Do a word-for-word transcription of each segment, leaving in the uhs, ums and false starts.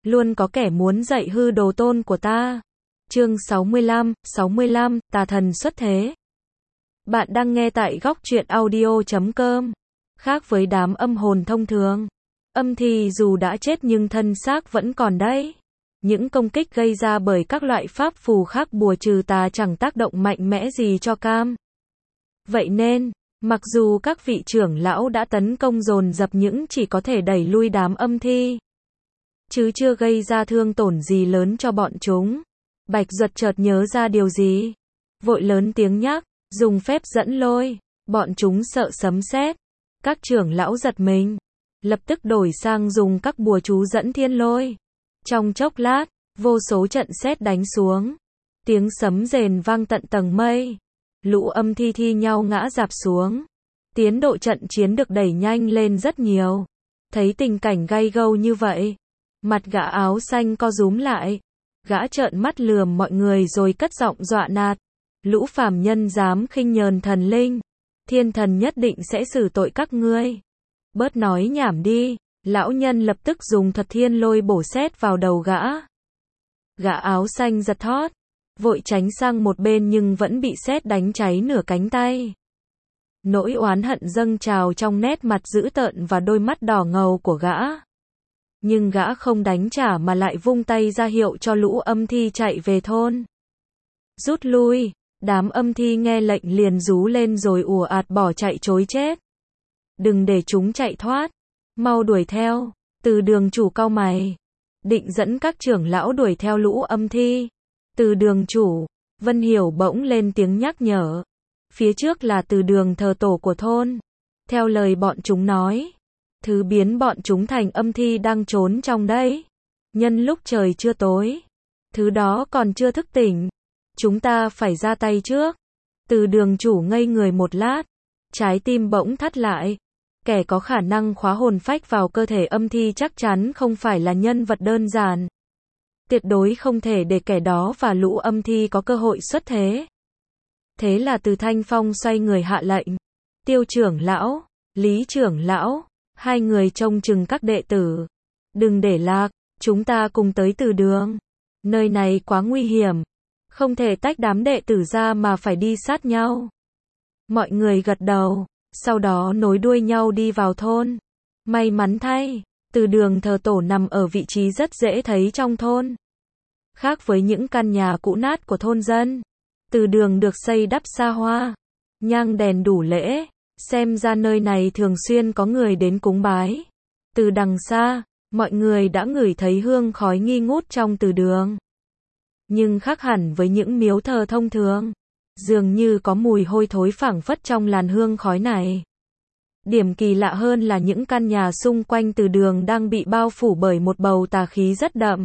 luôn có kẻ muốn dạy hư đồ tôn của ta. Chương sáu mươi lăm, sáu mươi lăm, tà thần xuất thế. Bạn đang nghe tại góc truyện audio chấm com. Khác với đám âm hồn thông thường, âm thi dù đã chết nhưng thân xác vẫn còn đấy. Những công kích gây ra bởi các loại pháp phù khác bùa trừ tà chẳng tác động mạnh mẽ gì cho cam. Vậy nên, mặc dù các vị trưởng lão đã tấn công dồn dập những chỉ có thể đẩy lui đám âm thi, chứ chưa gây ra thương tổn gì lớn cho bọn chúng. Bạch Duật chợt nhớ ra điều gì, vội lớn tiếng nhắc, dùng phép dẫn lôi, bọn chúng sợ sấm sét. Các trưởng lão giật mình, lập tức đổi sang dùng các bùa chú dẫn thiên lôi. Trong chốc lát, vô số trận sét đánh xuống, tiếng sấm rền vang tận tầng mây. Lũ âm thi thi nhau ngã rạp xuống. Tiến độ trận chiến được đẩy nhanh lên rất nhiều. Thấy tình cảnh gay gâu như vậy, mặt gã áo xanh co rúm lại. Gã trợn mắt lườm mọi người rồi cất giọng dọa nạt. Lũ phàm nhân dám khinh nhờn thần linh, thiên thần nhất định sẽ xử tội các ngươi. Bớt nói nhảm đi. Lão nhân lập tức dùng thuật thiên lôi bổ sét vào đầu gã. Gã áo xanh giật thót, vội tránh sang một bên nhưng vẫn bị sét đánh cháy nửa cánh tay. Nỗi oán hận dâng trào trong nét mặt dữ tợn và đôi mắt đỏ ngầu của gã. Nhưng gã không đánh trả mà lại vung tay ra hiệu cho lũ âm thi chạy về thôn. Rút lui, đám âm thi nghe lệnh liền rú lên rồi ùa ạt bỏ chạy trối chết. Đừng để chúng chạy thoát, mau đuổi theo. Từ Đường chủ cau mày, định dẫn các trưởng lão đuổi theo lũ âm thi. Từ Đường chủ, Vân Hiểu bỗng lên tiếng nhắc nhở. Phía trước là từ đường thờ tổ của thôn. Theo lời bọn chúng nói, thứ biến bọn chúng thành âm thi đang trốn trong đấy. Nhân lúc trời chưa tối, thứ đó còn chưa thức tỉnh, chúng ta phải ra tay trước. Từ Đường chủ ngây người một lát, trái tim bỗng thắt lại. Kẻ có khả năng khóa hồn phách vào cơ thể âm thi chắc chắn không phải là nhân vật đơn giản. Tuyệt đối không thể để kẻ đó và lũ âm thi có cơ hội xuất thế. Thế là Từ Thanh Phong xoay người hạ lệnh. Tiêu trưởng lão, Lý trưởng lão, hai người trông chừng các đệ tử. Đừng để lạc, chúng ta cùng tới Từ đường. Nơi này quá nguy hiểm, không thể tách đám đệ tử ra mà phải đi sát nhau. Mọi người gật đầu, sau đó nối đuôi nhau đi vào thôn. May mắn thay, Từ đường thờ tổ nằm ở vị trí rất dễ thấy trong thôn. Khác với những căn nhà cũ nát của thôn dân, Từ đường được xây đắp xa hoa, nhang đèn đủ lễ, xem ra nơi này thường xuyên có người đến cúng bái. Từ đằng xa, mọi người đã ngửi thấy hương khói nghi ngút trong từ đường. Nhưng khác hẳn với những miếu thờ thông thường, dường như có mùi hôi thối phảng phất trong làn hương khói này. Điểm kỳ lạ hơn là những căn nhà xung quanh từ đường đang bị bao phủ bởi một bầu tà khí rất đậm.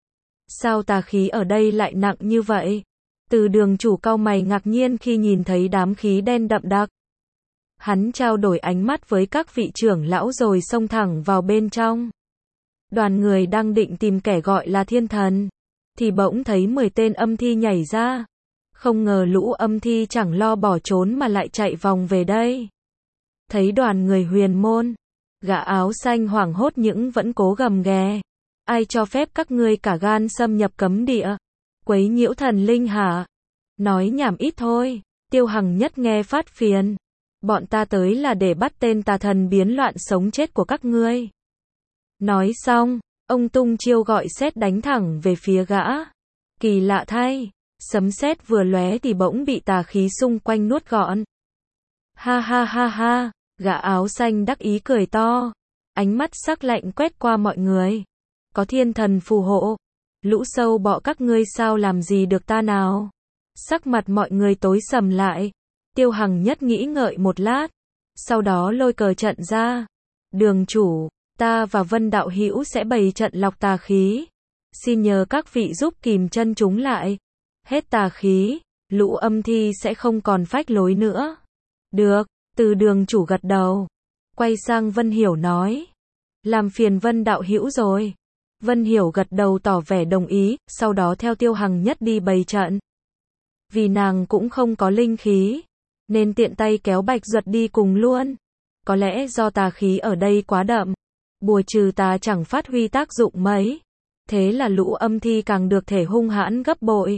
Sao tà khí ở đây lại nặng như vậy? Từ đường chủ cau mày ngạc nhiên khi nhìn thấy đám khí đen đậm đặc. Hắn trao đổi ánh mắt với các vị trưởng lão rồi xông thẳng vào bên trong. Đoàn người đang định tìm kẻ gọi là thiên thần, thì bỗng thấy mười tên âm thi nhảy ra. Không ngờ lũ âm thi chẳng lo bỏ trốn mà lại chạy vòng về đây. Thấy đoàn người huyền môn, gã áo xanh hoảng hốt nhưng vẫn cố gầm ghè. Ai cho phép các ngươi cả gan xâm nhập cấm địa, quấy nhiễu thần linh hả? Nói nhảm ít thôi. Tiêu Hằng Nhất nghe phát phiền. Bọn ta tới là để bắt tên tà thần biến loạn sống chết của các ngươi. Nói xong, ông tung chiêu gọi sét đánh thẳng về phía gã. Kỳ lạ thay, sấm sét vừa lóe thì bỗng bị tà khí xung quanh nuốt gọn. Ha ha ha ha, gã áo xanh đắc ý cười to, ánh mắt sắc lạnh quét qua mọi người. Có thiên thần phù hộ, lũ sâu bọ các ngươi sao làm gì được ta nào? Sắc mặt mọi người tối sầm lại. Tiêu Hằng Nhất nghĩ ngợi một lát, sau đó lôi cờ trận ra. Đường chủ, ta và Vân đạo hữu sẽ bày trận lọc tà khí. Xin nhờ các vị giúp kìm chân chúng lại. Hết tà khí, lũ âm thi sẽ không còn phách lối nữa. Được, Từ đường chủ gật đầu. Quay sang Vân Hiểu nói. Làm phiền Vân đạo hữu rồi. Vân Hiểu gật đầu tỏ vẻ đồng ý, sau đó theo Tiêu Hằng Nhất đi bày trận. Vì nàng cũng không có linh khí, nên tiện tay kéo Bạch Duật đi cùng luôn. Có lẽ do tà khí ở đây quá đậm, bùa trừ tà chẳng phát huy tác dụng mấy. thế là lũ âm thi càng được thể hung hãn gấp bội.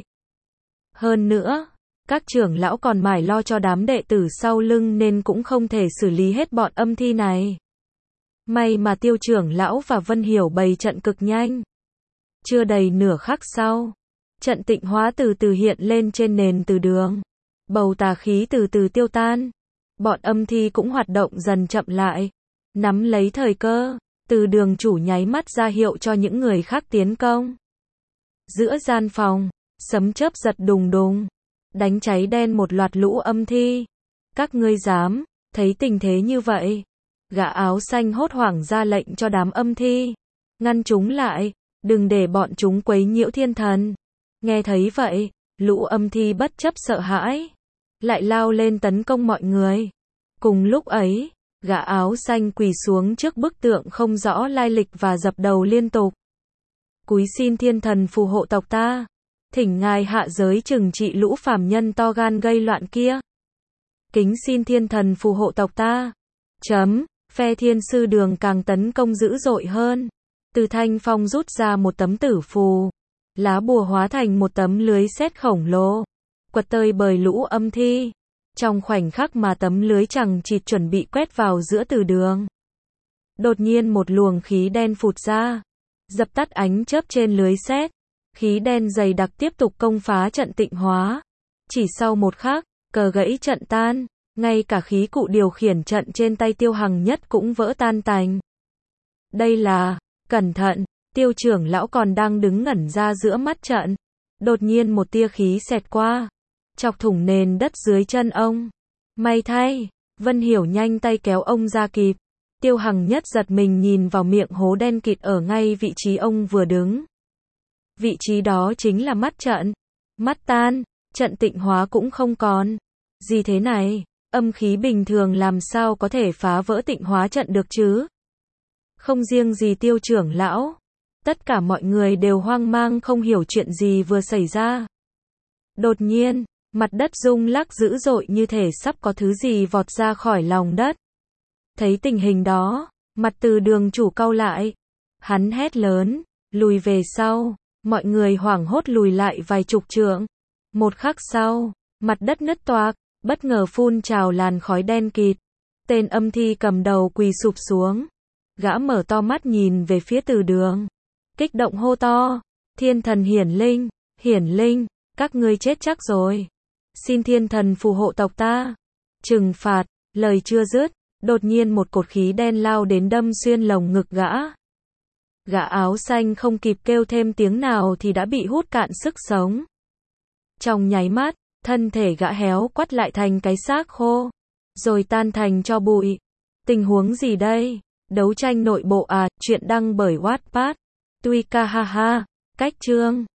Hơn nữa, các trưởng lão còn mải lo cho đám đệ tử sau lưng nên cũng không thể xử lý hết bọn âm thi này. May mà Tiêu trưởng lão và Vân Hiểu bày trận cực nhanh. Chưa đầy nửa khắc sau, trận tịnh hóa từ từ hiện lên trên nền từ đường. Bầu tà khí từ từ tiêu tan. Bọn âm thi cũng hoạt động dần chậm lại. Nắm lấy thời cơ, từ đường chủ nháy mắt ra hiệu cho những người khác tiến công. Giữa gian phòng, sấm chớp giật đùng đùng, đánh cháy đen một loạt lũ âm thi. Các ngươi dám, thấy tình thế như vậy. Gã áo xanh hốt hoảng ra lệnh cho đám âm thi. Ngăn chúng lại, đừng để bọn chúng quấy nhiễu thiên thần. Nghe thấy vậy, lũ âm thi bất chấp sợ hãi, lại lao lên tấn công mọi người. Cùng lúc ấy, gã áo xanh quỳ xuống trước bức tượng không rõ lai lịch và dập đầu liên tục. Cúi xin thiên thần phù hộ tộc ta, thỉnh ngài hạ giới trừng trị lũ phàm nhân to gan gây loạn kia. Kính xin thiên thần phù hộ tộc ta. Chấm, phe thiên sư đường càng tấn công dữ dội hơn. Từ thanh phong rút ra một tấm tử phù. Lá bùa hóa thành một tấm lưới sét khổng lồ, quật tơi bời lũ âm thi. Trong khoảnh khắc mà tấm lưới chằng chịt chuẩn bị quét vào giữa từ đường, đột nhiên một luồng khí đen phụt ra, dập tắt ánh chớp trên lưới sét. Khí đen dày đặc tiếp tục công phá trận tịnh hóa. Chỉ sau một khắc, cờ gãy trận tan, ngay cả khí cụ điều khiển trận trên tay Tiêu Hằng Nhất cũng vỡ tan tành. Đây là, cẩn thận, Tiêu trưởng lão còn đang đứng ngẩn ra giữa mắt trận. Đột nhiên một tia khí xẹt qua, chọc thủng nền đất dưới chân ông. May thay, Vân Hiểu nhanh tay kéo ông ra kịp. Tiêu Hằng Nhất giật mình nhìn vào miệng hố đen kịt ở ngay vị trí ông vừa đứng. Vị trí đó chính là mắt trận. Mắt tan, trận tịnh hóa cũng không còn. Gì thế này, âm khí bình thường làm sao có thể phá vỡ tịnh hóa trận được chứ? Không riêng gì Tiêu trưởng lão, tất cả mọi người đều hoang mang không hiểu chuyện gì vừa xảy ra. Đột nhiên, mặt đất rung lắc dữ dội như thể sắp có thứ gì vọt ra khỏi lòng đất. Thấy tình hình đó, mặt từ đường chủ cau lại. Hắn hét lớn, lùi về sau. Mọi người hoảng hốt lùi lại vài chục trượng. Một khắc sau, mặt đất nứt toạc, bất ngờ phun trào làn khói đen kịt. Tên âm thi cầm đầu quỳ sụp xuống. Gã mở to mắt nhìn về phía từ đường, kích động hô to, thiên thần hiển linh, hiển linh, các ngươi chết chắc rồi. Xin thiên thần phù hộ tộc ta. Trừng phạt, lời chưa dứt, đột nhiên một cột khí đen lao đến đâm xuyên lồng ngực gã. Gã áo xanh không kịp kêu thêm tiếng nào thì đã bị hút cạn sức sống. Trong nháy mắt, thân thể gã héo quắt lại thành cái xác khô, rồi tan thành tro bụi. Tình huống gì đây? Đấu tranh nội bộ à? Chuyện đăng bởi Wattpad. Tuy ca ha ha. Cách chương